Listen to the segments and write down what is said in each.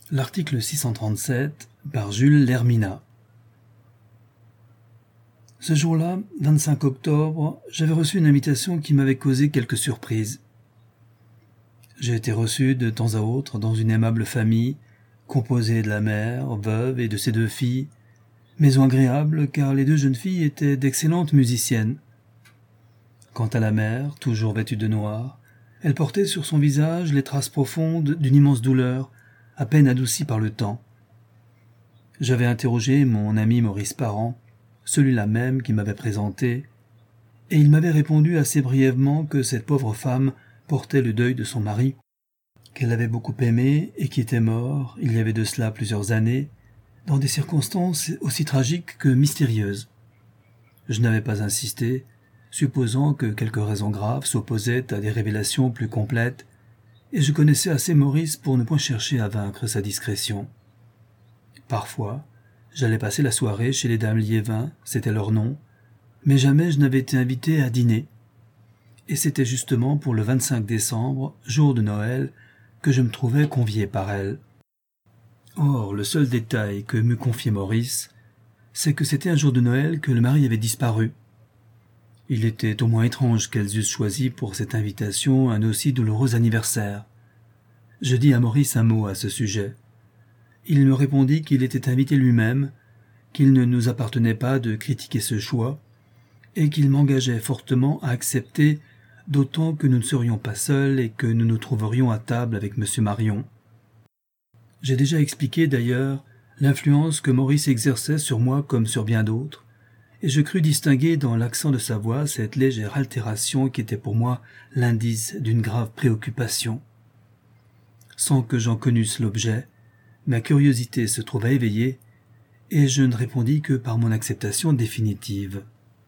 L'article 637 par Jules Lermina. Ce jour-là, 25 octobre, j'avais reçu une invitation qui m'avait causé quelques surprises. J'ai été reçu de temps à autre dans une aimable famille, composée de la mère, veuve et de ses 2 filles, maison agréable car les 2 jeunes filles étaient d'excellentes musiciennes. Quant à la mère, toujours vêtue de noir, elle portait sur son visage les traces profondes d'une immense douleur, à peine adoucie par le temps. J'avais interrogé mon ami Maurice Parent, celui-là même qui m'avait présenté, et il m'avait répondu assez brièvement que cette pauvre femme portait le deuil de son mari, qu'elle avait beaucoup aimé et qui était mort, il y avait de cela plusieurs années, dans des circonstances aussi tragiques que mystérieuses. Je n'avais pas insisté, supposant que quelques raisons graves s'opposaient à des révélations plus complètes, et je connaissais assez Maurice pour ne point chercher à vaincre sa discrétion. Parfois, j'allais passer la soirée chez les dames Liévin, c'était leur nom, mais jamais je n'avais été invité à dîner. Et c'était justement pour le 25 décembre, jour de Noël, que je me trouvais convié par elles. Or, le seul détail que m'eût confié Maurice, c'est que c'était un jour de Noël que le mari avait disparu. Il était au moins étrange qu'elles eussent choisi pour cette invitation un aussi douloureux anniversaire. Je dis à Maurice un mot à ce sujet. Il me répondit qu'il était invité lui-même, qu'il ne nous appartenait pas de critiquer ce choix, et qu'il m'engageait fortement à accepter, d'autant que nous ne serions pas seuls et que nous nous trouverions à table avec M. Marion. J'ai déjà expliqué d'ailleurs l'influence que Maurice exerçait sur moi comme sur bien d'autres, et je crus distinguer dans l'accent de sa voix cette légère altération qui était pour moi l'indice d'une grave préoccupation. Sans que j'en connusse l'objet, ma curiosité se trouva éveillée, et je ne répondis que par mon acceptation définitive.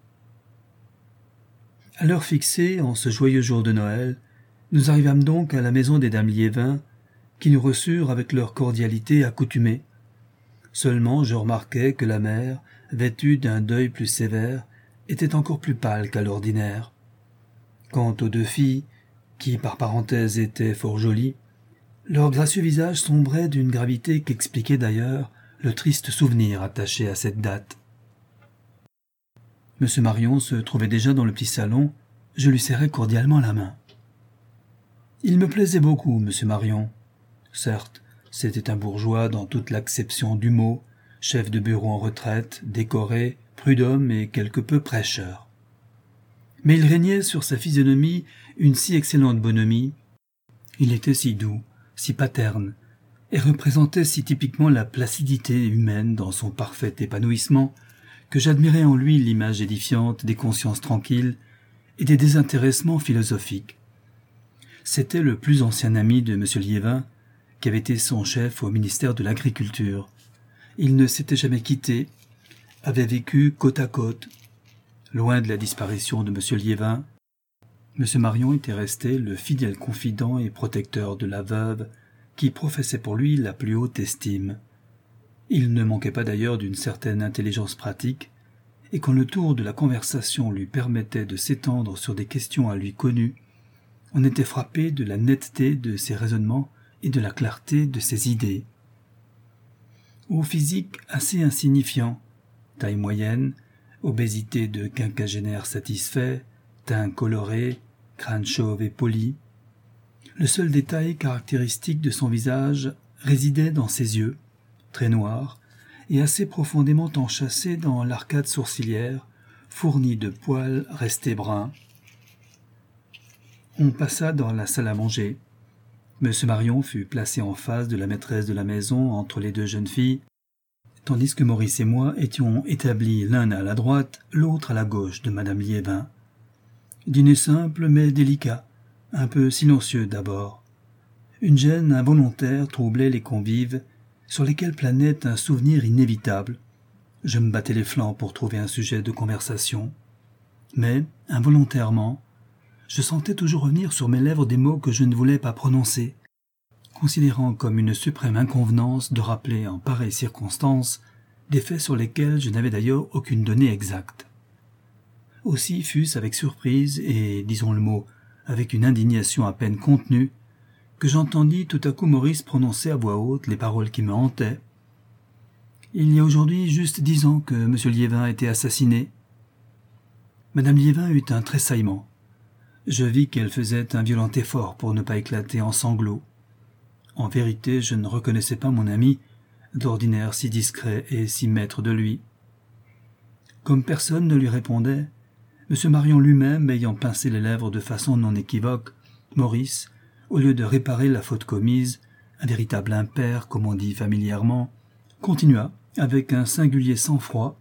À l'heure fixée, en ce joyeux jour de Noël, nous arrivâmes donc à la maison des dames Liévin, qui nous reçurent avec leur cordialité accoutumée. Seulement je remarquai que la mère, vêtue d'un deuil plus sévère, était encore plus pâle qu'à l'ordinaire. Quant aux 2 filles, qui par parenthèse étaient fort jolies, leur gracieux visage sombrait d'une gravité qu'expliquait d'ailleurs le triste souvenir attaché à cette date. M. Marion se trouvait déjà dans le petit salon, je lui serrai cordialement la main. Il me plaisait beaucoup, M. Marion. Certes, c'était un bourgeois dans toute l'acception du mot, chef de bureau en retraite, décoré, prud'homme et quelque peu prêcheur. Mais il régnait sur sa physionomie une si excellente bonhomie, il était si doux, si paterne, et représentait si typiquement la placidité humaine dans son parfait épanouissement, que j'admirais en lui l'image édifiante des consciences tranquilles et des désintéressements philosophiques. C'était le plus ancien ami de M. Liévin, qui avait été son chef au ministère de l'Agriculture. Ils ne s'étaient jamais quittés, avaient vécu côte à côte. Loin de la disparition de M. Liévin, M. Marion était resté le fidèle confident et protecteur de la veuve, qui professait pour lui la plus haute estime. Il ne manquait pas d'ailleurs d'une certaine intelligence pratique, et quand le tour de la conversation lui permettait de s'étendre sur des questions à lui connues, on était frappé de la netteté de ses raisonnements et de la clarté de ses idées. Au physique assez insignifiant, taille moyenne, obésité de quinquagénaire satisfait, teint coloré, crâne chauve et poli. Le seul détail caractéristique de son visage résidait dans ses yeux, très noirs, et assez profondément enchâssés dans l'arcade sourcilière, fournie de poils restés bruns. On passa dans la salle à manger. M. Marion fut placé en face de la maîtresse de la maison entre les 2 jeunes filles, tandis que Maurice et moi étions établis l'un à la droite, l'autre à la gauche de Madame Liévin. Dîner simple mais délicat, un peu silencieux d'abord. Une gêne involontaire troublait les convives, sur lesquels planait un souvenir inévitable. Je me battais les flancs pour trouver un sujet de conversation. Mais, involontairement, je sentais toujours revenir sur mes lèvres des mots que je ne voulais pas prononcer, considérant comme une suprême inconvenance de rappeler en pareille circonstance des faits sur lesquels je n'avais d'ailleurs aucune donnée exacte. Aussi fut-ce avec surprise et, disons le mot, avec une indignation à peine contenue, que j'entendis tout à coup Maurice prononcer à voix haute les paroles qui me hantaient. Il y a aujourd'hui juste 10 ans que M. Liévin a été assassiné. Madame Liévin eut un tressaillement. Je vis qu'elle faisait un violent effort pour ne pas éclater en sanglots. En vérité, je ne reconnaissais pas mon ami, d'ordinaire si discret et si maître de lui. Comme personne ne lui répondait, M. Marion lui-même ayant pincé les lèvres de façon non équivoque, Maurice, au lieu de réparer la faute commise, un véritable impair, comme on dit familièrement, continua, avec un singulier sang-froid.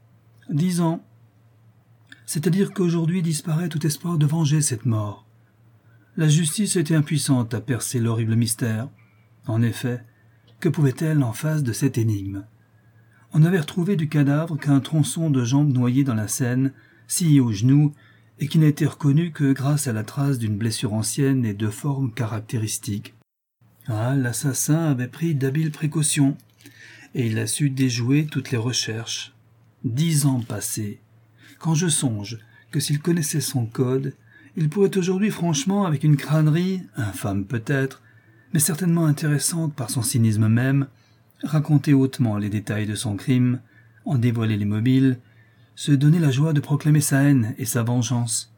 10 ans. C'est-à-dire qu'aujourd'hui disparaît tout espoir de venger cette mort. La justice était impuissante à percer l'horrible mystère. En effet, que pouvait-elle en face de cette énigme? On n'avait retrouvé du cadavre qu'un tronçon de jambe noyé dans la Seine, scié au genou, et qui n'a été reconnu que grâce à la trace d'une blessure ancienne et de forme caractéristique. Ah, l'assassin avait pris d'habiles précautions, et il a su déjouer toutes les recherches. 10 ans passés. Quand je songe que s'il connaissait son code, il pourrait aujourd'hui franchement, avec une crânerie, infâme peut-être, mais certainement intéressante par son cynisme même, raconter hautement les détails de son crime, en dévoiler les mobiles, se donner la joie de proclamer sa haine et sa vengeance.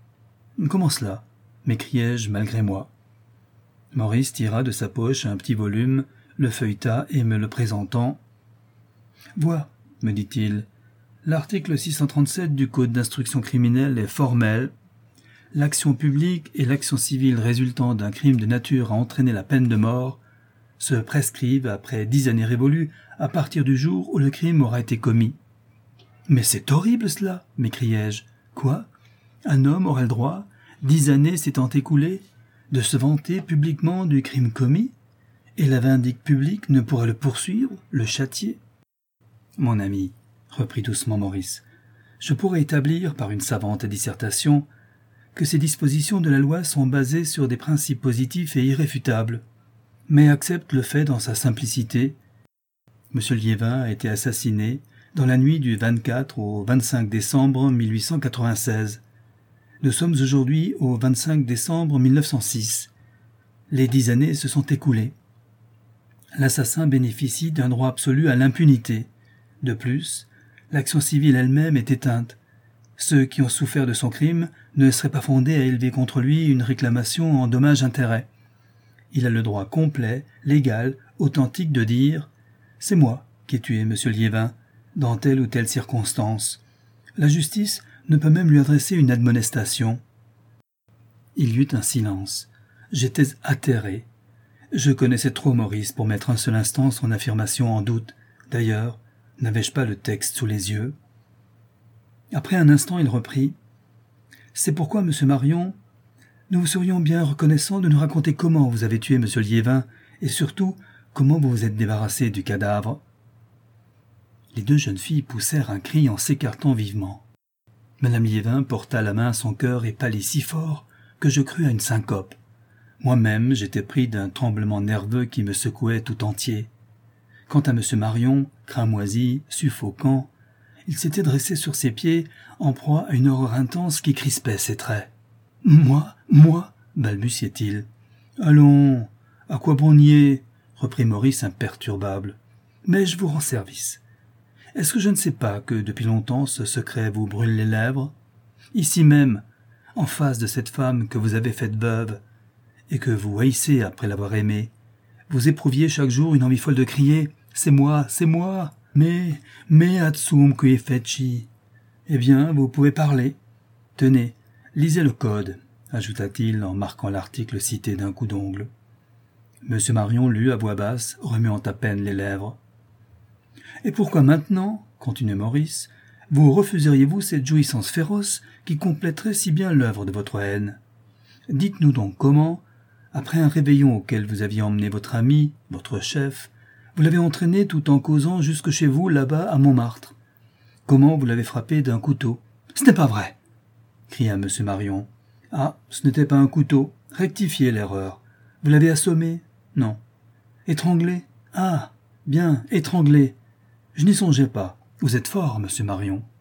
« Comment cela ?» m'écriai-je malgré moi. Maurice tira de sa poche un petit volume, le feuilleta et me le présentant. « Vois, me dit-il, l'article 637 du Code d'instruction criminelle est formel. L'action publique et l'action civile résultant d'un crime de nature à entraîner la peine de mort se prescrivent après 10 années révolues à partir du jour où le crime aura été commis. »« Mais c'est horrible cela !» m'écriai-je. « Quoi ? Un homme aurait le droit, 10 années s'étant écoulées, de se vanter publiquement du crime commis, et la vindicte publique ne pourrait le poursuivre, le châtier ? » ?»« Mon ami, reprit doucement Maurice, je pourrais établir par une savante dissertation que ces dispositions de la loi sont basées sur des principes positifs et irréfutables, mais accepte le fait dans sa simplicité. M. Liévin a été assassiné dans la nuit du 24 au 25 décembre 1896. Nous sommes aujourd'hui au 25 décembre 1906. Les 10 années se sont écoulées. L'assassin bénéficie d'un droit absolu à l'impunité. De plus, l'action civile elle-même est éteinte. Ceux qui ont souffert de son crime ne seraient pas fondés à élever contre lui une réclamation en dommages-intérêts. Il a le droit complet, légal, authentique de dire « C'est moi qui ai tué M. Liévin, dans telle ou telle circonstance. » La justice ne peut même lui adresser une admonestation. Il y eut un silence. J'étais atterré. Je connaissais trop Maurice pour mettre un seul instant son affirmation en doute. D'ailleurs, n'avais-je pas le texte sous les yeux? Après un instant, il reprit. « C'est pourquoi, M. Marion, nous vous serions bien reconnaissants de nous raconter comment vous avez tué M. Liévin et surtout comment vous vous êtes débarrassé du cadavre. » Les deux jeunes filles poussèrent un cri en s'écartant vivement. Madame Liévin porta la main à son cœur et pâlit si fort que je crus à une syncope. Moi-même, j'étais pris d'un tremblement nerveux qui me secouait tout entier. Quant à M. Marion, cramoisi, suffocant, il s'était dressé sur ses pieds, en proie à une horreur intense qui crispait ses traits. « Moi, balbutiait-il. « Allons, à quoi bon nier ?» reprit Maurice imperturbable. « Mais je vous rends service. Est-ce que je ne sais pas que depuis longtemps ce secret vous brûle les lèvres? Ici même, en face de cette femme que vous avez faite veuve, et que vous haïssez après l'avoir aimée, vous éprouviez chaque jour une envie folle de crier « C'est moi, c'est moi !» Mais atsum qui feci. Eh bien, vous pouvez parler. Tenez, lisez le code, ajouta-t-il en marquant l'article cité d'un coup d'ongle. M. Marion lut à voix basse, remuant à peine les lèvres. Et pourquoi maintenant, continua Maurice, vous refuseriez-vous cette jouissance féroce qui compléterait si bien l'œuvre de votre haine? Dites-nous donc comment, après un réveillon auquel vous aviez emmené votre ami, votre chef, vous l'avez entraîné tout en causant jusque chez vous, là-bas, à Montmartre. Comment vous l'avez frappé d'un couteau? « Ce n'est pas vrai !» cria M. Marion. « Ah, ce n'était pas un couteau. Rectifiez l'erreur. Vous l'avez assommé? Non. Étranglé? Ah, bien, étranglé. Je n'y songeais pas. Vous êtes fort, M. Marion. »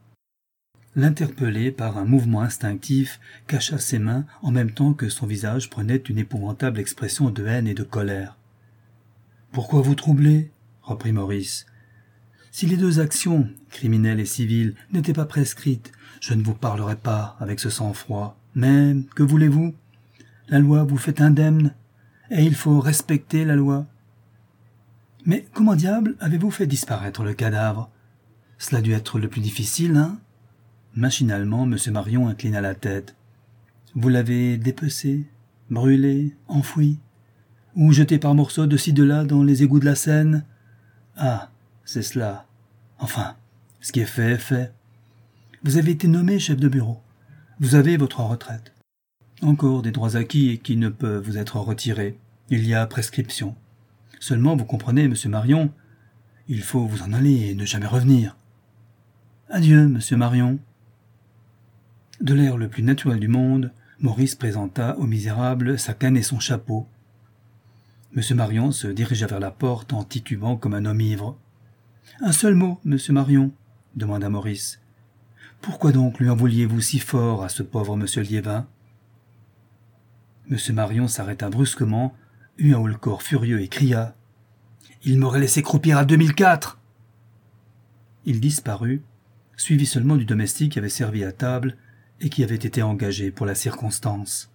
l'interpellé par un mouvement instinctif, cacha ses mains en même temps que son visage prenait une épouvantable expression de haine et de colère. « Pourquoi vous troubler ?» reprit Maurice. « Si les deux actions, criminelle et civile, n'étaient pas prescrites, je ne vous parlerais pas avec ce sang-froid. Mais, que voulez-vous ? La loi vous fait indemne, et il faut respecter la loi. » « Mais comment diable avez-vous fait disparaître le cadavre ? Cela a dû être le plus difficile, hein ?» Machinalement, M. Marion inclina la tête. « Vous l'avez dépecé, brûlé, enfoui, ou jeté par morceaux de ci de là dans les égouts de la Seine ? Ah, c'est cela. Enfin, ce qui est fait. Vous avez été nommé chef de bureau. Vous avez votre retraite. Encore des droits acquis et qui ne peuvent vous être retirés. Il y a prescription. Seulement, vous comprenez, M. Marion, il faut vous en aller et ne jamais revenir. Adieu, M. Marion. » De l'air le plus naturel du monde, Maurice présenta au misérable sa canne et son chapeau. M. Marion se dirigea vers la porte en titubant comme un homme ivre. « Un seul mot, M. Marion, » demanda Maurice. « Pourquoi donc lui en vouliez-vous si fort à ce pauvre M. Liévin ?» M. Marion s'arrêta brusquement, eut un haut-le-corps furieux et cria « Il m'aurait laissé croupir à 2004 !» Il disparut, suivi seulement du domestique qui avait servi à table et qui avait été engagé pour la circonstance.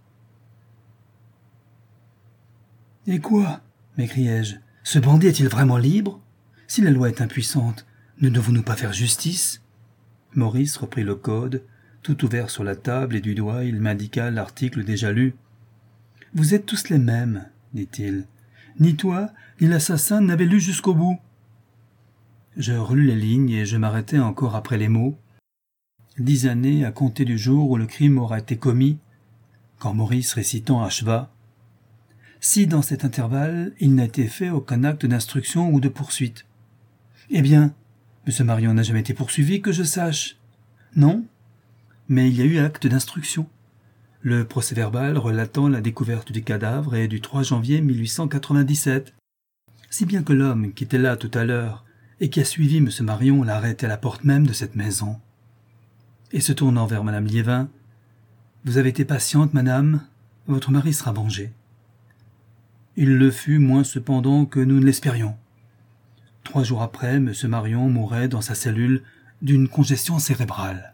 « Et quoi ?» m'écriai-je. « Ce bandit est-il vraiment libre ? Si la loi est impuissante, ne devons-nous pas faire justice ?» Maurice reprit le code, tout ouvert sur la table, et du doigt il m'indiqua l'article déjà lu. « Vous êtes tous les mêmes, dit-il. Ni toi, ni l'assassin n'avez lu jusqu'au bout. » Je relus les lignes et je m'arrêtai encore après les mots. 10 années à compter du jour où le crime aura été commis, quand Maurice récitant acheva. Si dans cet intervalle il n'a été fait aucun acte d'instruction ou de poursuite. Eh bien, M. Marion n'a jamais été poursuivi que je sache. Non, mais il y a eu acte d'instruction. Le procès-verbal relatant la découverte du cadavre est du 3 janvier 1897. Si bien que l'homme qui était là tout à l'heure et qui a suivi M. Marion l'arrête à la porte même de cette maison. Et se tournant vers Mme Liévin, « Vous avez été patiente, madame, votre mari sera vengé. » Il le fut moins cependant que nous ne l'espérions. 3 jours après, M. Marion mourait dans sa cellule d'une congestion cérébrale.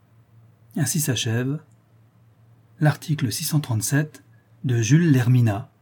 Ainsi s'achève l'article 637 de Jules Lermina.